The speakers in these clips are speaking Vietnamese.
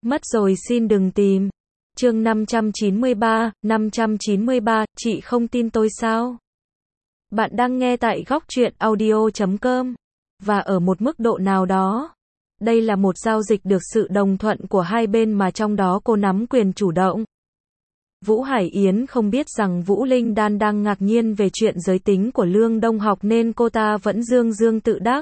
Mất rồi xin đừng tìm. Chương 593, chị không tin tôi sao? Bạn đang nghe tại Góc Truyện Audio.com. Và ở một mức độ nào đó, đây là một giao dịch được sự đồng thuận của hai bên mà trong đó cô nắm quyền chủ động. Vũ Hải Yến không biết rằng Vũ Linh Đan đang ngạc nhiên về chuyện giới tính của Lương Đông Học nên cô ta vẫn dương dương tự đắc.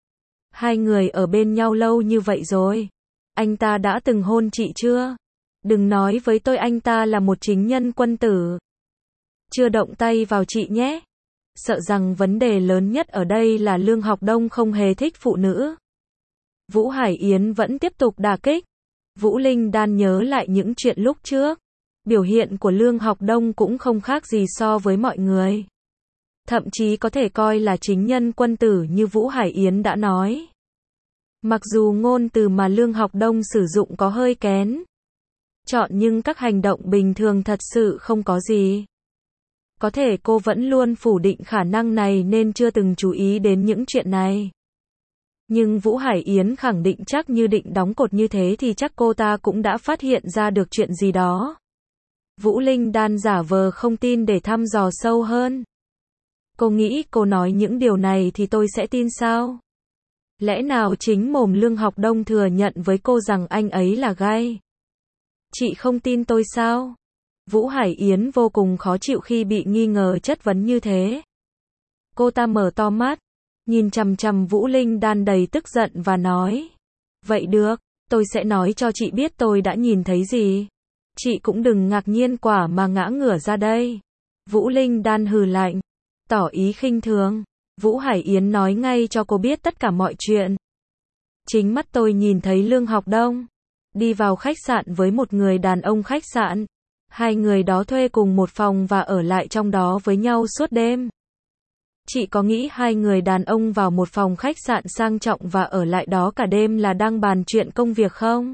Hai người ở bên nhau lâu như vậy rồi. Anh ta đã từng hôn chị chưa? Đừng nói với tôi anh ta là một chính nhân quân tử. Chưa động tay vào chị nhé. Sợ rằng vấn đề lớn nhất ở đây là Lương Học Đông không hề thích phụ nữ. Vũ Hải Yến vẫn tiếp tục đả kích. Vũ Linh Đan nhớ lại những chuyện lúc trước. Biểu hiện của Lương Học Đông cũng không khác gì so với mọi người. Thậm chí có thể coi là chính nhân quân tử như Vũ Hải Yến đã nói. Mặc dù ngôn từ mà Lương Học Đông sử dụng có hơi kén chọn nhưng các hành động bình thường thật sự không có gì. Có thể cô vẫn luôn phủ định khả năng này nên chưa từng chú ý đến những chuyện này. Nhưng Vũ Hải Yến khẳng định chắc như định đóng cột như thế thì chắc cô ta cũng đã phát hiện ra được chuyện gì đó. Vũ Linh Đan giả vờ không tin để thăm dò sâu hơn. Cô nghĩ cô nói những điều này thì tôi sẽ tin sao? Lẽ nào chính mồm Lương Học Đông thừa nhận với cô rằng anh ấy là gay? Chị không tin tôi sao? Vũ Hải Yến vô cùng khó chịu khi bị nghi ngờ chất vấn như thế. Cô ta mở to mắt, nhìn chằm chằm Vũ Linh Đan đầy tức giận và nói. Vậy được, tôi sẽ nói cho chị biết tôi đã nhìn thấy gì. Chị cũng đừng ngạc nhiên quả mà ngã ngửa ra đây. Vũ Linh Đan hừ lạnh, tỏ ý khinh thường. Vũ Hải Yến nói ngay cho cô biết tất cả mọi chuyện. Chính mắt tôi nhìn thấy Lương Học Đông đi vào khách sạn với một người đàn ông khách sạn. Hai người đó thuê cùng một phòng và ở lại trong đó với nhau suốt đêm. Chị có nghĩ hai người đàn ông vào một phòng khách sạn sang trọng và ở lại đó cả đêm là đang bàn chuyện công việc không?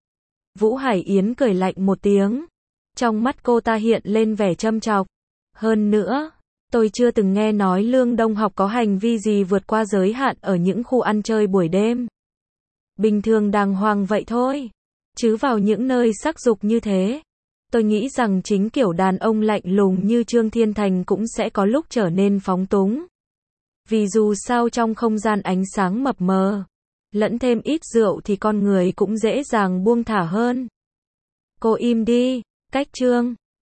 Vũ Hải Yến cười lạnh một tiếng. Trong mắt cô ta hiện lên vẻ châm chọc. Hơn nữa, tôi chưa từng nghe nói Lương Đông Học có hành vi gì vượt qua giới hạn ở những khu ăn chơi buổi đêm. Bình thường đàng hoàng vậy thôi. Chứ vào những nơi sắc dục như thế, tôi nghĩ rằng chính kiểu đàn ông lạnh lùng như Trương Thiên Thành cũng sẽ có lúc trở nên phóng túng. Vì dù sao trong không gian ánh sáng mập mờ, lẫn thêm ít rượu thì con người cũng dễ dàng buông thả hơn. Cô im đi, cách Trương.